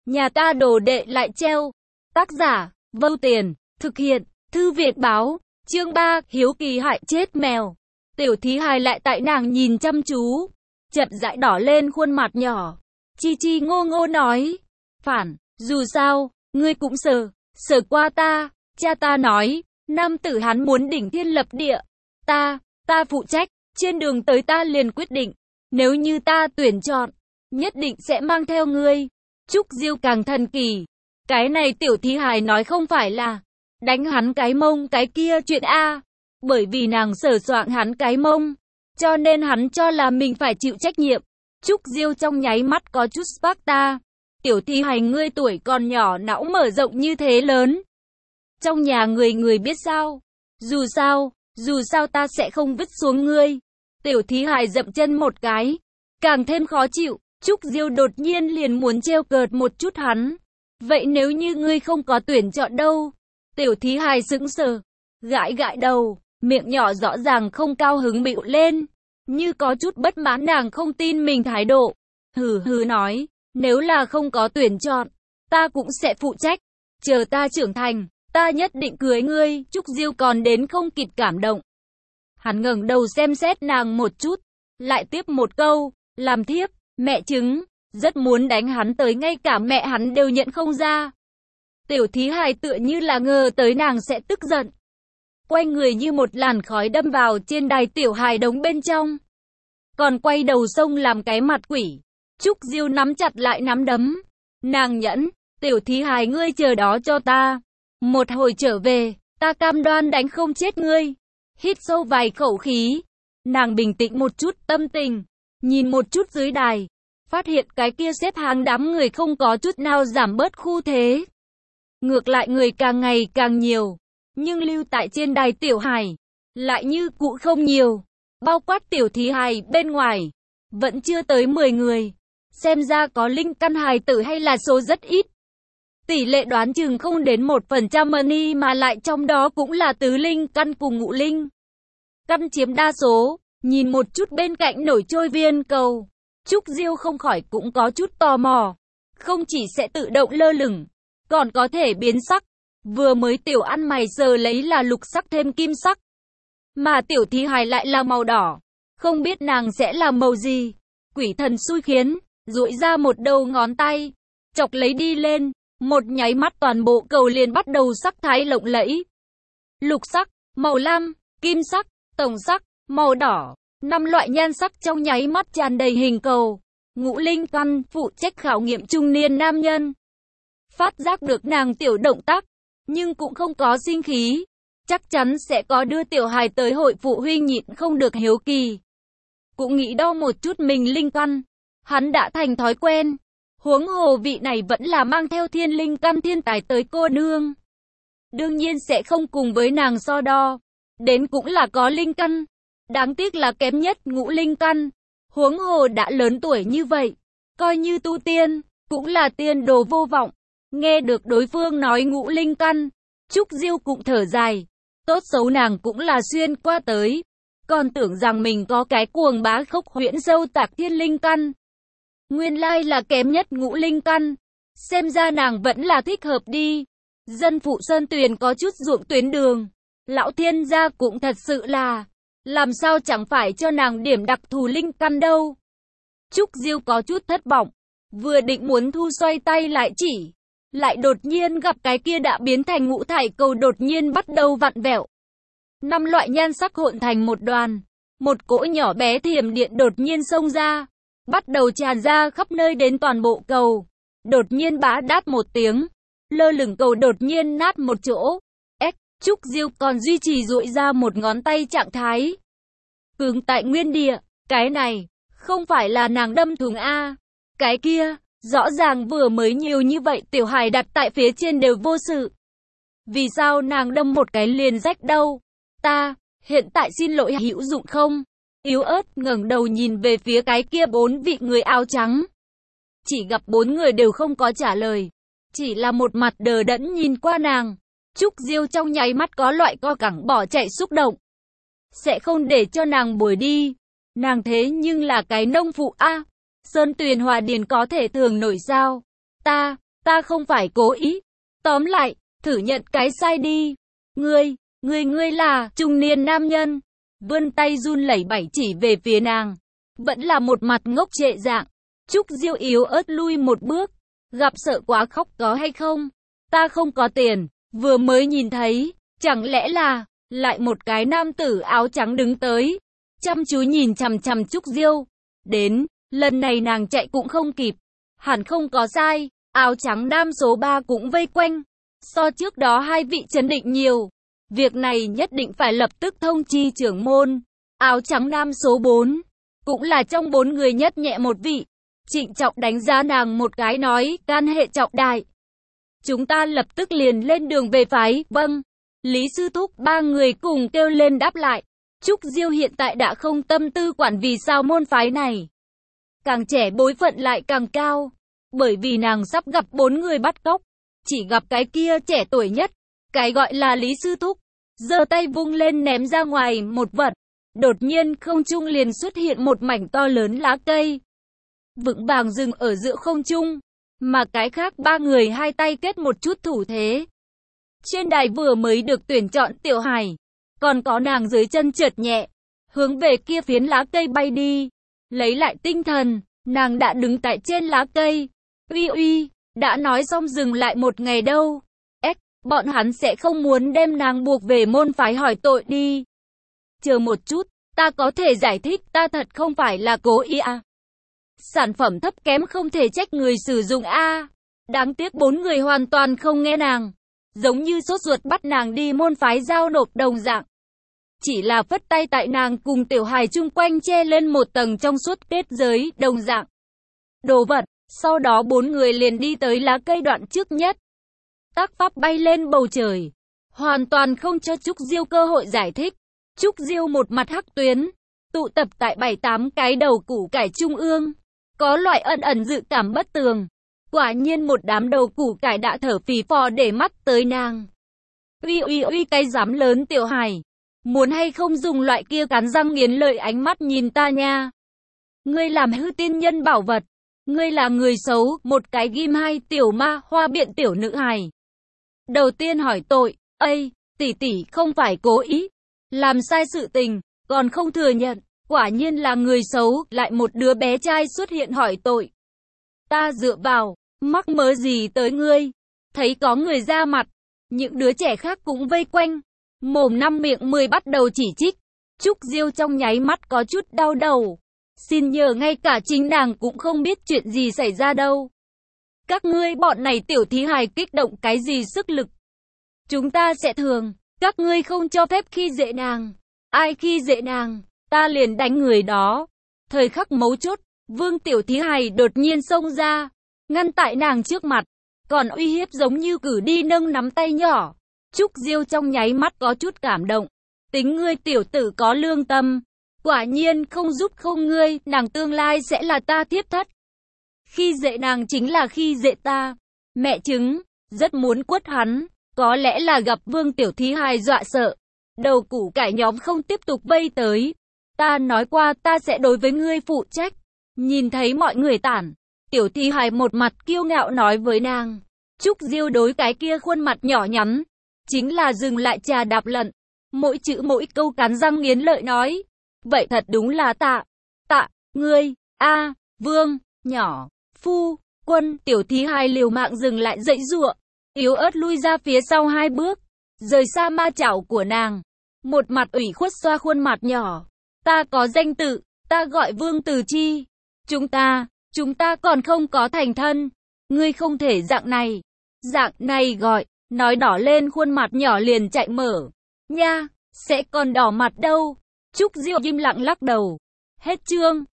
Nhà ta đồ đệ lại treo. Tác giả, Vâu Tiền, thực hiện, Thư viện báo, chương 3, hiếu kỳ hại chết mèo. Tiểu Thí Hài lại tại nàng nhìn chăm chú, chậm rãi đỏ lên khuôn mặt nhỏ. Chi chi ngô ngô nói, phản, dù sao, ngươi cũng sờ qua ta, cha ta nói, nam tử hắn muốn đỉnh thiên lập địa. Ta phụ trách, trên đường tới ta liền quyết định, nếu như ta tuyển chọn, nhất định sẽ mang theo ngươi. Trúc Diêu càng thần kỳ, cái này Tiểu Thí Hài nói không phải là đánh hắn cái mông cái kia chuyện a, bởi vì nàng sờ soạng hắn cái mông, cho nên hắn cho là mình phải chịu trách nhiệm. Trúc Diêu trong nháy mắt có chút Sparta. Tiểu Thí Hài ngươi tuổi còn nhỏ não mở rộng như thế lớn. Trong nhà người biết sao? Dù sao ta sẽ không vứt xuống ngươi. Tiểu Thí Hài dậm chân một cái, càng thêm khó chịu. Trúc Diêu đột nhiên liền muốn trêu cợt một chút hắn. Vậy nếu như ngươi không có tuyển chọn đâu? Tiểu Thí Hài sững sờ, gãi đầu, miệng nhỏ rõ ràng không cao hứng bĩu lên, như có chút bất mãn nàng không tin mình thái độ. Hừ nói, nếu là không có tuyển chọn, ta cũng sẽ phụ trách. Chờ ta trưởng thành, ta nhất định cưới ngươi. Trúc Diêu còn đến không kịp cảm động. Hắn ngẩng đầu xem xét nàng một chút, lại tiếp một câu, làm thiếp, mẹ chứng, rất muốn đánh hắn tới ngay cả mẹ hắn đều nhận không ra. Tiểu Thí Hài tựa như là ngờ tới nàng sẽ tức giận, quay người như một làn khói đâm vào trên đài tiểu hài đống bên trong, còn quay đầu xông làm cái mặt quỷ. Trúc Diêu nắm chặt lại nắm đấm, nàng nhẫn, Tiểu Thí Hài ngươi chờ đó cho ta, một hồi trở về, ta cam đoan đánh không chết ngươi. Hít sâu vài khẩu khí, nàng bình tĩnh một chút tâm tình, nhìn một chút dưới đài, phát hiện cái kia xếp hàng đám người không có chút nào giảm bớt khu thế. Ngược lại người càng ngày càng nhiều, nhưng lưu tại trên đài tiểu hài lại như cũ không nhiều. Bao quát Tiểu Thí Hài bên ngoài, vẫn chưa tới 10 người. Xem ra có linh căn hài tử hay là số rất ít. Tỷ lệ đoán chừng không đến 1% money, mà lại trong đó cũng là tứ linh căn cùng ngũ linh căn chiếm đa số. Nhìn một chút bên cạnh nổi trôi viên cầu, Trúc Diêu không khỏi cũng có chút tò mò. Không chỉ sẽ tự động lơ lửng, còn có thể biến sắc. Vừa mới tiểu ăn mày giờ lấy là lục sắc thêm kim sắc, mà Tiểu Thí Hài lại là màu đỏ. Không biết nàng sẽ là màu gì. Quỷ thần xui khiến, duỗi ra một đầu ngón tay, chọc lấy đi lên. Một nháy mắt toàn bộ cầu liền bắt đầu sắc thái lộng lẫy. Lục sắc, màu lam, kim sắc, tổng sắc, màu đỏ. 5 loại nhan sắc trong nháy mắt tràn đầy hình cầu. Ngũ linh căn, phụ trách khảo nghiệm trung niên nam nhân. Phát giác được nàng tiểu động tác, nhưng cũng không có sinh khí. Chắc chắn sẽ có đưa tiểu hài tới hội phụ huynh nhịn không được hiếu kỳ. Cũng nghĩ đo một chút mình linh căn. Hắn đã thành thói quen. Huống hồ vị này vẫn là mang theo thiên linh căn thiên tài tới cô nương, đương nhiên sẽ không cùng với nàng so đo. Đến cũng là có linh căn, đáng tiếc là kém nhất ngũ linh căn. Huống hồ đã lớn tuổi như vậy, coi như tu tiên, cũng là tiên đồ vô vọng. Nghe được đối phương nói ngũ linh căn, Trúc Diêu cũng thở dài. Tốt xấu nàng cũng là xuyên qua tới, còn tưởng rằng mình có cái cuồng bá khốc huyễn sâu tạc thiên linh căn. Nguyên lai là kém nhất ngũ linh căn. Xem ra nàng vẫn là thích hợp đi. Dân phụ Sơn Tuyền có chút ruộng tuyến đường, lão thiên gia cũng thật sự là, làm sao chẳng phải cho nàng điểm đặc thù linh căn đâu. Trúc Diêu có chút thất vọng, vừa định muốn thu xoay tay lại chỉ, lại đột nhiên gặp cái kia đã biến thành ngũ thải cầu đột nhiên bắt đầu vặn vẹo. 5 loại nhan sắc hỗn thành một đoàn, một cỗ nhỏ bé thiểm điện đột nhiên xông ra, bắt đầu tràn ra khắp nơi đến toàn bộ cầu. Đột nhiên bá đát một tiếng, lơ lửng cầu đột nhiên nát một chỗ. Trúc Diêu còn duy trì duỗi ra một ngón tay trạng thái cứng tại nguyên địa. Cái này không phải là nàng đâm thùng a. Cái kia rõ ràng vừa mới nhiều như vậy tiểu hài đặt tại phía trên đều vô sự, vì sao nàng đâm một cái liền rách đâu? Ta hiện tại xin lỗi hữu dụng không? Yếu ớt ngẩng đầu nhìn về phía cái kia 4 vị người áo trắng, chỉ gặp 4 người đều không có trả lời, chỉ là một mặt đờ đẫn nhìn qua nàng. Trúc Diêu trong nháy mắt có loại co cẳng bỏ chạy xúc động. Sẽ không để cho nàng bồi đi. Nàng thế nhưng là cái nông phụ a. Sơn Tuyền Hòa Điền có thể thường nổi sao? Ta Ta không phải cố ý. Tóm lại, thử nhận cái sai đi. Ngươi là trung niên nam nhân. Vươn tay run lẩy bẩy chỉ về phía nàng. Vẫn là một mặt ngốc trệ dạng. Trúc Diêu yếu ớt lui một bước. Gặp sợ quá khóc có hay không? Ta không có tiền. Vừa mới nhìn thấy. Chẳng lẽ là lại một cái nam tử áo trắng đứng tới. Chăm chú nhìn chằm chằm Trúc Diêu. Đến, lần này nàng chạy cũng không kịp. Hẳn không có sai. Áo trắng nam số 3 cũng vây quanh. So trước đó hai vị trấn định nhiều. Việc này nhất định phải lập tức thông chi trưởng môn. Áo trắng nam số 4. Cũng là trong 4 người nhất nhẹ một vị. Trịnh trọng đánh giá nàng một cái nói, can hệ trọng đại. Chúng ta lập tức liền lên đường về phái. Vâng. Lý sư thúc 3 người cùng kêu lên đáp lại. Trúc Diêu hiện tại đã không tâm tư quản vì sao môn phái này. Càng trẻ bối phận lại càng cao. Bởi vì nàng sắp gặp 4 người bắt cóc. Chỉ gặp cái kia trẻ tuổi nhất. Cái gọi là Lý sư thúc. Giơ tay vung lên ném ra ngoài một vật. Đột nhiên không trung liền xuất hiện một mảnh to lớn lá cây. Vững vàng dừng ở giữa không trung. Mà cái khác 3 người hai tay kết một chút thủ thế. Trên đài vừa mới được tuyển chọn Tiểu Hải. Còn có nàng dưới chân trượt nhẹ. Hướng về kia phiến lá cây bay đi. Lấy lại tinh thần. Nàng đã đứng tại trên lá cây. Uy, đã nói xong dừng lại một ngày đâu. Bọn hắn sẽ không muốn đem nàng buộc về môn phái hỏi tội đi. Chờ một chút, ta có thể giải thích, ta thật không phải là cố ý à. Sản phẩm thấp kém không thể trách người sử dụng a. Đáng tiếc 4 người hoàn toàn không nghe nàng. Giống như sốt ruột bắt nàng đi môn phái giao nộp đồng dạng. Chỉ là phất tay tại nàng cùng Tiểu Hải chung quanh che lên một tầng trong suốt kết giới đồng dạng. Đồ vật, sau đó 4 người liền đi tới lá cây đoạn trước nhất. Tác pháp bay lên bầu trời. Hoàn toàn không cho Trúc Diêu cơ hội giải thích. Trúc Diêu một mặt hắc tuyến. Tụ tập tại 7-8 cái đầu củ cải trung ương. Có loại ẩn ẩn dự cảm bất tường. Quả nhiên một đám đầu củ cải đã thở phì phò để mắt tới nàng. Uy cái dám lớn Tiểu Hải. Muốn hay không dùng loại kia cắn răng nghiến lợi ánh mắt nhìn ta nha. Ngươi làm hư tiên nhân bảo vật. Ngươi là người xấu, một cái ghim hai tiểu ma, hoa biện tiểu nữ hài. Đầu tiên hỏi tội, tỷ tỷ không phải cố ý. Làm sai sự tình, còn không thừa nhận. Quả nhiên là người xấu, lại một đứa bé trai xuất hiện hỏi tội. Ta dựa vào, mắc mớ gì tới ngươi. Thấy có người ra mặt, những đứa trẻ khác cũng vây quanh. Mồm 5 miệng 10 bắt đầu chỉ trích. Trúc Diêu trong nháy mắt có chút đau đầu. Xin nhờ ngay cả chính nàng cũng không biết chuyện gì xảy ra đâu. Các ngươi bọn này tiểu thí hài kích động cái gì sức lực. Chúng ta sẽ thường, các ngươi không cho phép khi dễ nàng. Ai khi dễ nàng, ta liền đánh người đó. Thời khắc mấu chốt, Vương tiểu thí hài đột nhiên xông ra, ngăn tại nàng trước mặt, còn uy hiếp giống như cử đi nâng nắm tay nhỏ. Trúc Diêu trong nháy mắt có chút cảm động. Tính ngươi tiểu tử có lương tâm. Quả nhiên không giúp không ngươi, nàng tương lai sẽ là ta thiếp thất. Khi dễ nàng chính là khi dễ ta. Mẹ chứng, rất muốn quất hắn. Có lẽ là gặp Vương tiểu thí hài dọa sợ. Đầu củ cải nhóm không tiếp tục vây tới. Ta nói qua ta sẽ đối với ngươi phụ trách. Nhìn thấy mọi người tản. Tiểu thí hài một mặt kiêu ngạo nói với nàng. Trúc Diêu đối cái kia khuôn mặt nhỏ nhắn. Chính là dừng lại trà đạp lận. Mỗi chữ mỗi câu cắn răng nghiến lợi nói. Vậy thật đúng là tạ, ngươi, Vương, nhỏ, phu, quân, tiểu thí hài liều mạng dừng lại dãy giụa, yếu ớt lui ra phía sau 2 bước, rời xa ma chảo của nàng, một mặt ủy khuất xoa khuôn mặt nhỏ. Ta có danh tự, ta gọi Vương Từ Chi, chúng ta còn không có thành thân, ngươi không thể dạng này gọi, nói đỏ lên khuôn mặt nhỏ liền chạy mở, nha, sẽ còn đỏ mặt đâu. Trúc Diêu im lặng lắc đầu. Hết chương.